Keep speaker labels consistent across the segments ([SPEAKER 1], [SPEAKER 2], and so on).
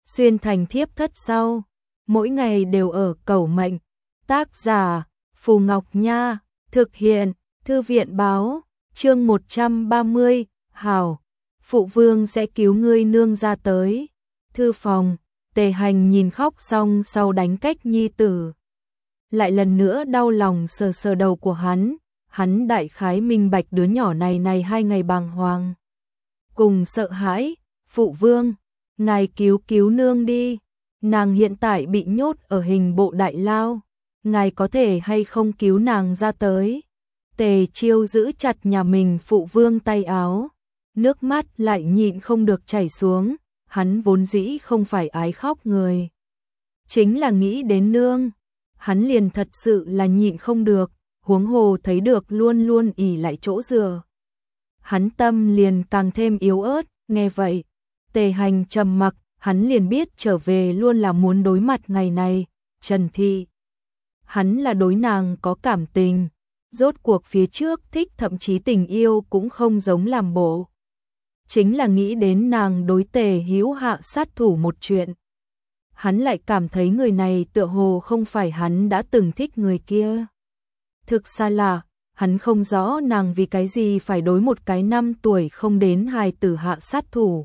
[SPEAKER 1] xuyên thành thiếp thất sau, mỗi ngày đều ở cầu mệnh. Tác giả Phù Ngọc Nha, thực hiện Thư viện báo, chương 130, hảo, phụ vương sẽ cứu ngươi nương ra tới. Thư phòng, Tề Hành nhìn khóc xong sau đánh cách nhi tử. Lại lần nữa đau lòng sờ sờ đầu của hắn đại khái minh bạch đứa nhỏ này 2 ngày bàng hoàng. Cùng sợ hãi, phụ vương, ngài cứu nương đi, nàng hiện tại bị nhốt ở hình bộ đại lao, ngài có thể hay không cứu nàng ra tới. Tề Chiêu giữ chặt nhà mình phụ vương tay áo, nước mắt lại nhịn không được chảy xuống, hắn vốn dĩ không phải ái khóc người. Chính là nghĩ đến nương, hắn liền thật sự là nhịn không được, huống hồ thấy được luôn luôn ỉ lại chỗ dựa. Hắn tâm liền càng thêm yếu ớt, nghe vậy, Tề Hành trầm mặc, hắn liền biết trở về luôn là muốn đối mặt ngày này, Trần Thị. Hắn là đối nàng có cảm tình, rốt cuộc phía trước thích thậm chí tình yêu cũng không giống làm bộ. Chính là nghĩ đến nàng đối Tề Hữu hạ sát thủ một chuyện. Hắn lại cảm thấy người này tựa hồ không phải hắn đã từng thích người kia. Thực xa lạ, hắn không rõ nàng vì cái gì phải đối một cái 5 tuổi không đến hài tử hạ sát thủ.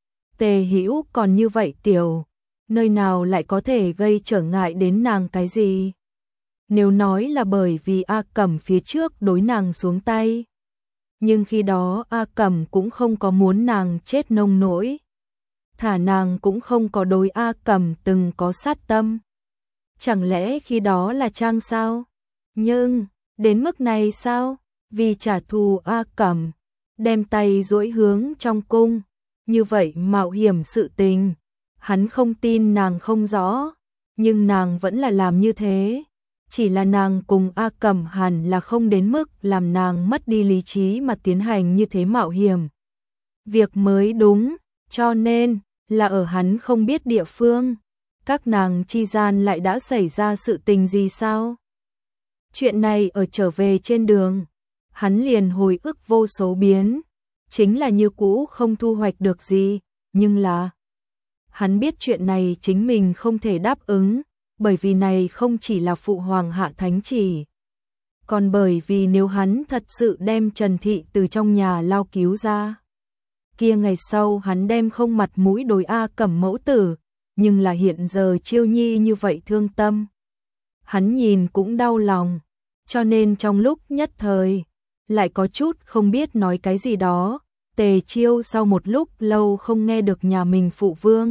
[SPEAKER 1] Tề Hữu còn như vậy tiểu, nơi nào lại có thể gây trở ngại đến nàng cái gì? Nếu nói là bởi vì A Cẩm phía trước đối nàng xuống tay, nhưng khi đó A Cẩm cũng không có muốn nàng chết nông nỗi. Thả nàng cũng không có đối A Cẩm từng có sát tâm. Chẳng lẽ khi đó là trang sao? Nhưng, đến mức này sao? Vì trả thù A Cẩm, đem tay duỗi hướng trong cung, như vậy mạo hiểm sự tình. Hắn không tin nàng không rõ, nhưng nàng vẫn là làm như thế. Chỉ là nàng cùng A Cẩm hẳn là không đến mức làm nàng mất đi lý trí mà tiến hành như thế mạo hiểm. Việc mới đúng, cho nên là ở hắn không biết địa phương, các nàng chi gian lại đã xảy ra sự tình gì sao? Chuyện này ở trở về trên đường, hắn liền hồi ức vô số biến, chính là như cũ không thu hoạch được gì, nhưng là hắn biết chuyện này chính mình không thể đáp ứng, bởi vì này không chỉ là phụ hoàng hạ thánh chỉ, còn bởi vì nếu hắn thật sự đem Trần Thị từ trong nhà lao cứu ra, kia ngày sau hắn đem không mặt mũi đối A Cẩm mẫu tử, nhưng là hiện giờ Chiêu Nhi như vậy thương tâm. Hắn nhìn cũng đau lòng, cho nên trong lúc nhất thời, lại có chút không biết nói cái gì đó. Tề Chiêu sau một lúc lâu không nghe được nhà mình phụ vương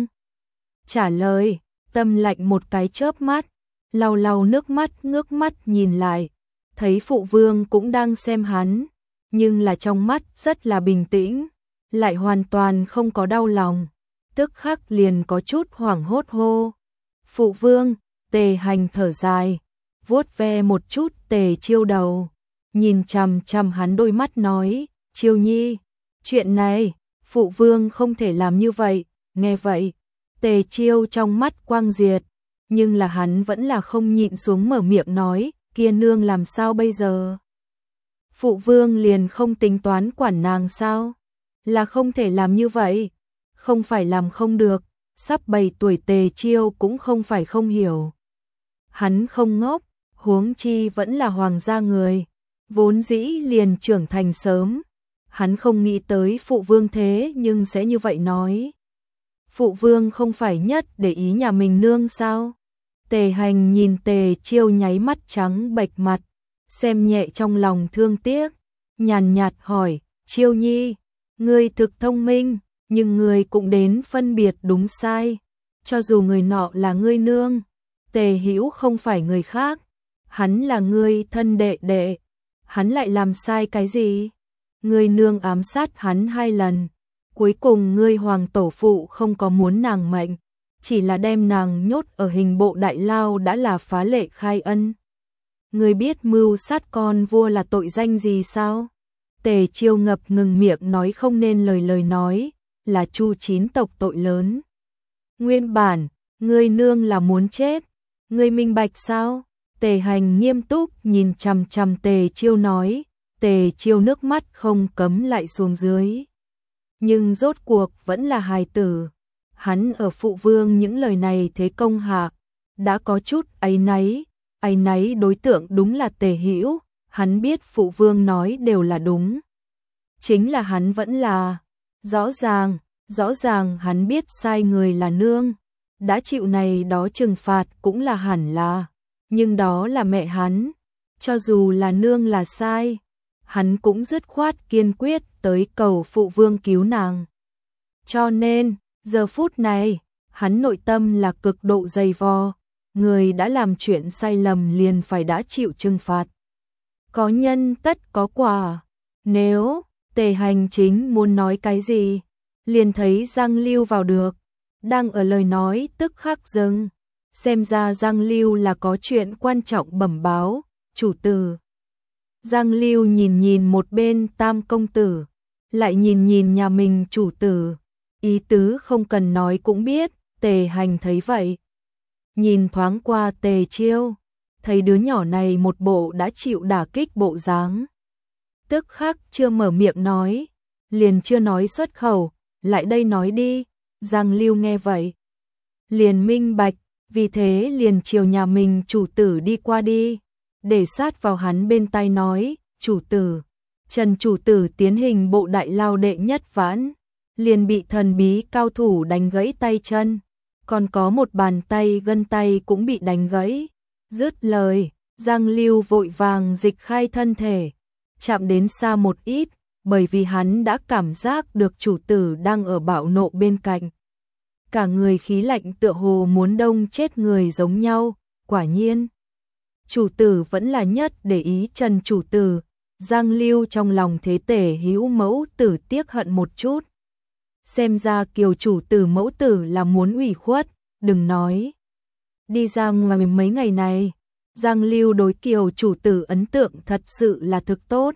[SPEAKER 1] trả lời, tâm lạnh một cái chớp mắt, lau lau nước mắt ngước mắt nhìn lại, thấy phụ vương cũng đang xem hắn, nhưng là trong mắt rất là bình tĩnh, lại hoàn toàn không có đau lòng, tức khắc liền có chút hoảng hốt hô. Phụ vương, Tề Hành thở dài, vuốt ve một chút Tề Chiêu đầu, nhìn chằm chằm hắn đôi mắt nói, Chiêu Nhi, chuyện này, phụ vương không thể làm như vậy, nghe vậy. Tề Chiêu trong mắt quang diệt, nhưng là hắn vẫn là không nhịn xuống mở miệng nói, kia nương làm sao bây giờ? Phụ vương liền không tính toán quản nàng sao? Là không thể làm như vậy, không phải làm không được, sắp 7 tuổi Tề Chiêu cũng không phải không hiểu. Hắn không ngốc, huống chi vẫn là hoàng gia người, vốn dĩ liền trưởng thành sớm, hắn không nghĩ tới phụ vương thế nhưng sẽ như vậy nói. Phụ vương không phải nhất để ý nhà mình nương sao? Tề Hành nhìn Tề Chiêu nháy mắt trắng bệch mặt, xem nhẹ trong lòng thương tiếc, nhàn nhạt hỏi, Chiêu Nhi, ngươi thực thông minh, nhưng ngươi cũng đến phân biệt đúng sai, cho dù người nọ là ngươi nương, Tề Hữu không phải người khác, hắn là ngươi thân đệ đệ, hắn lại làm sai cái gì? Ngươi nương ám sát hắn 2 lần. Cuối cùng ngươi hoàng tổ phụ không có muốn nàng mệnh, chỉ là đem nàng nhốt ở hình bộ đại lao đã là phá lệ khai ân. Ngươi biết mưu sát con vua là tội danh gì sao? Tề Chiêu ngập ngừng miệng nói không nên lời nói, là Chu Chín tộc tội lớn. Nguyên bản, ngươi nương là muốn chết, ngươi minh bạch sao? Tề Hành nghiêm túc nhìn chằm chằm Tề Chiêu nói, Tề Chiêu nước mắt không cấm lại xuống dưới. Nhưng rốt cuộc vẫn là hài tử, hắn ở phụ vương những lời này thế công hạ, đã có chút áy náy đối tượng đúng là Tề Hữu, hắn biết phụ vương nói đều là đúng. Chính là hắn vẫn là, rõ ràng hắn biết sai người là nương, đã chịu này đó trừng phạt cũng là hẳn là, nhưng đó là mẹ hắn, cho dù là nương là sai, hắn cũng dứt khoát kiên quyết tới cầu phụ vương cứu nàng. Cho nên, giờ phút này, hắn nội tâm là cực độ dày vò, người đã làm chuyện sai lầm liền phải đã chịu trừng phạt. Có nhân tất có quả, nếu Tề Hành chính muốn nói cái gì, liền thấy Giang Lưu vào được, đang ở lời nói tức khắc dừng, xem ra Giang Lưu là có chuyện quan trọng bẩm báo, chủ tử. Giang Lưu nhìn một bên Tam công tử, lại nhìn nhà mình chủ tử, ý tứ không cần nói cũng biết, Tề Hành thấy vậy. Nhìn thoáng qua Tề Chiêu, thấy đứa nhỏ này một bộ đã chịu đả kích bộ dáng. Tức khắc chưa mở miệng nói, liền chưa nói xuất khẩu, lại đây nói đi, Giang Lưu nghe vậy. Liền minh bạch, vì thế liền chiều nhà mình chủ tử đi qua đi, để sát vào hắn bên tai nói, chủ tử, Trần chủ tử tiến hình bộ đại lao đệ nhất vãn, liền bị thần bí cao thủ đánh gãy tay chân, còn có một bàn tay gân tay cũng bị đánh gãy. Dứt lời, Giang Lưu vội vàng dịch khai thân thể, chạm đến xa một ít, bởi vì hắn đã cảm giác được chủ tử đang ở bạo nộ bên cạnh. Cả người khí lạnh tựa hồ muốn đông chết người giống nhau, quả nhiên. Chủ tử vẫn là nhất để ý Trần chủ tử, Giang Lưu trong lòng thế Tề Hữu mẫu tử tiếc hận một chút. Xem ra Kiều chủ tử mẫu tử là muốn ủy khuất, đừng nói. Đi ra ngoài mấy ngày này, Giang Lưu đối Kiều chủ tử ấn tượng thật sự là thực tốt.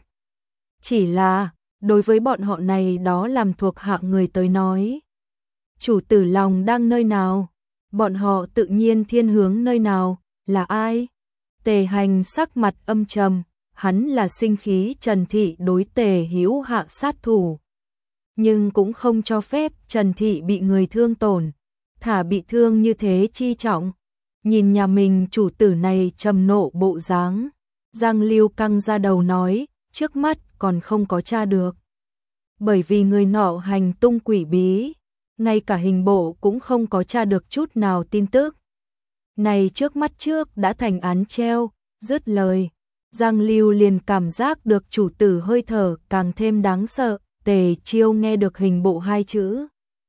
[SPEAKER 1] Chỉ là, đối với bọn họ này đó làm thuộc hạ người tới nói. Chủ tử lòng đang nơi nào, bọn họ tự nhiên thiên hướng nơi nào, là ai? Tề Hành sắc mặt âm trầm, hắn là sinh khí Trần Thị đối Tề Hữu hạ sát thủ. Nhưng cũng không cho phép Trần Thị bị người thương tổn, thả bị thương như thế chi trọng. Nhìn nhà mình chủ tử này trầm nộ bộ dáng, Giang Lưu căng ra đầu nói, trước mắt còn không có tra được. Bởi vì người nọ hành tung quỷ bí, ngay cả hình bộ cũng không có tra được chút nào tin tức. Này trước mắt trước đã thành án treo, dứt lời. Giang Lưu liền cảm giác được chủ tử hơi thở càng thêm đáng sợ, Tề Chiêu nghe được hình bộ hai chữ.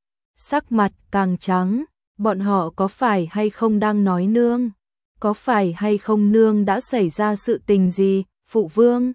[SPEAKER 1] Sắc mặt càng trắng, bọn họ có phải hay không đang nói nương? Có phải hay không nương đã xảy ra sự tình gì, phụ vương?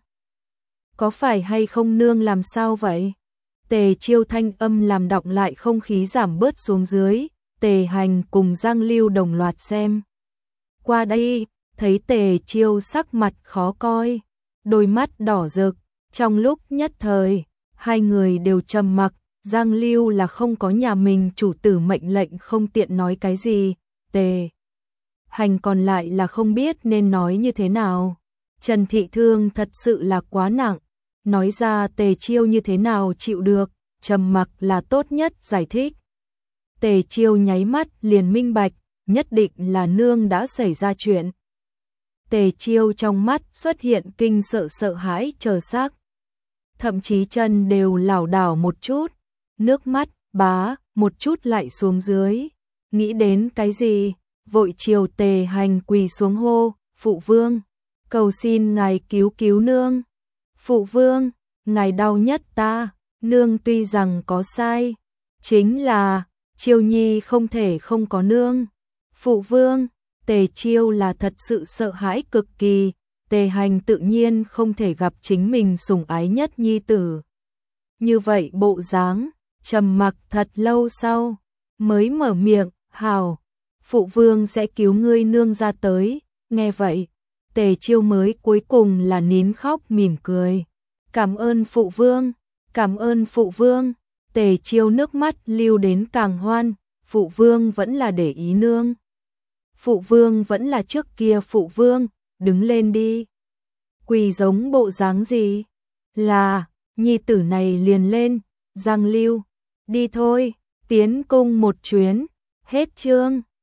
[SPEAKER 1] Có phải hay không nương làm sao vậy? Tề Chiêu thanh âm làm đọng lại không khí giảm bớt xuống dưới, Tề Hành cùng Giang Lưu đồng loạt xem. Qua đây, thấy Tề Chiêu sắc mặt khó coi, đôi mắt đỏ rực, trong lúc nhất thời, hai người đều trầm mặc, Giang Lưu là không có nhà mình chủ tử mệnh lệnh không tiện nói cái gì, Tề Hành còn lại là không biết nên nói như thế nào. Trần Thị thương thật sự là quá nặng, nói ra Tề Chiêu như thế nào chịu được, trầm mặc là tốt nhất giải thích. Tề Chiêu nháy mắt liền minh bạch, nhất định là nương đã xảy ra chuyện. Tề Chiêu trong mắt xuất hiện kinh sợ hãi chờ xác. Thậm chí chân đều lảo đảo một chút, nước mắt bá một chút lại xuống dưới. Nghĩ đến cái gì, vội chiều Tề Hành quỳ xuống hô, phụ vương, cầu xin ngài cứu nương. Phụ vương, ngài đau nhất ta, nương tuy rằng có sai, chính là Chiêu nhi không thể không có nương. Phụ vương, Tề Chiêu là thật sự sợ hãi cực kỳ, Tề Hành tự nhiên không thể gặp chính mình sủng ái nhất nhi tử. Như vậy bộ dáng, trầm mặc thật lâu sau, mới mở miệng, hảo, phụ vương sẽ cứu ngươi nương ra tới, nghe vậy, Tề Chiêu mới cuối cùng là nín khóc mỉm cười. Cảm ơn phụ vương, cảm ơn phụ vương, Tề Chiêu nước mắt lưu đến càng hoan, phụ vương vẫn là để ý nương. Phụ vương vẫn là trước kia phụ vương, đứng lên đi. Quỳ giống bộ dáng gì? Là, nhi tử này liền lên, Giang Lưu, đi thôi, tiến cung một chuyến, hết chương.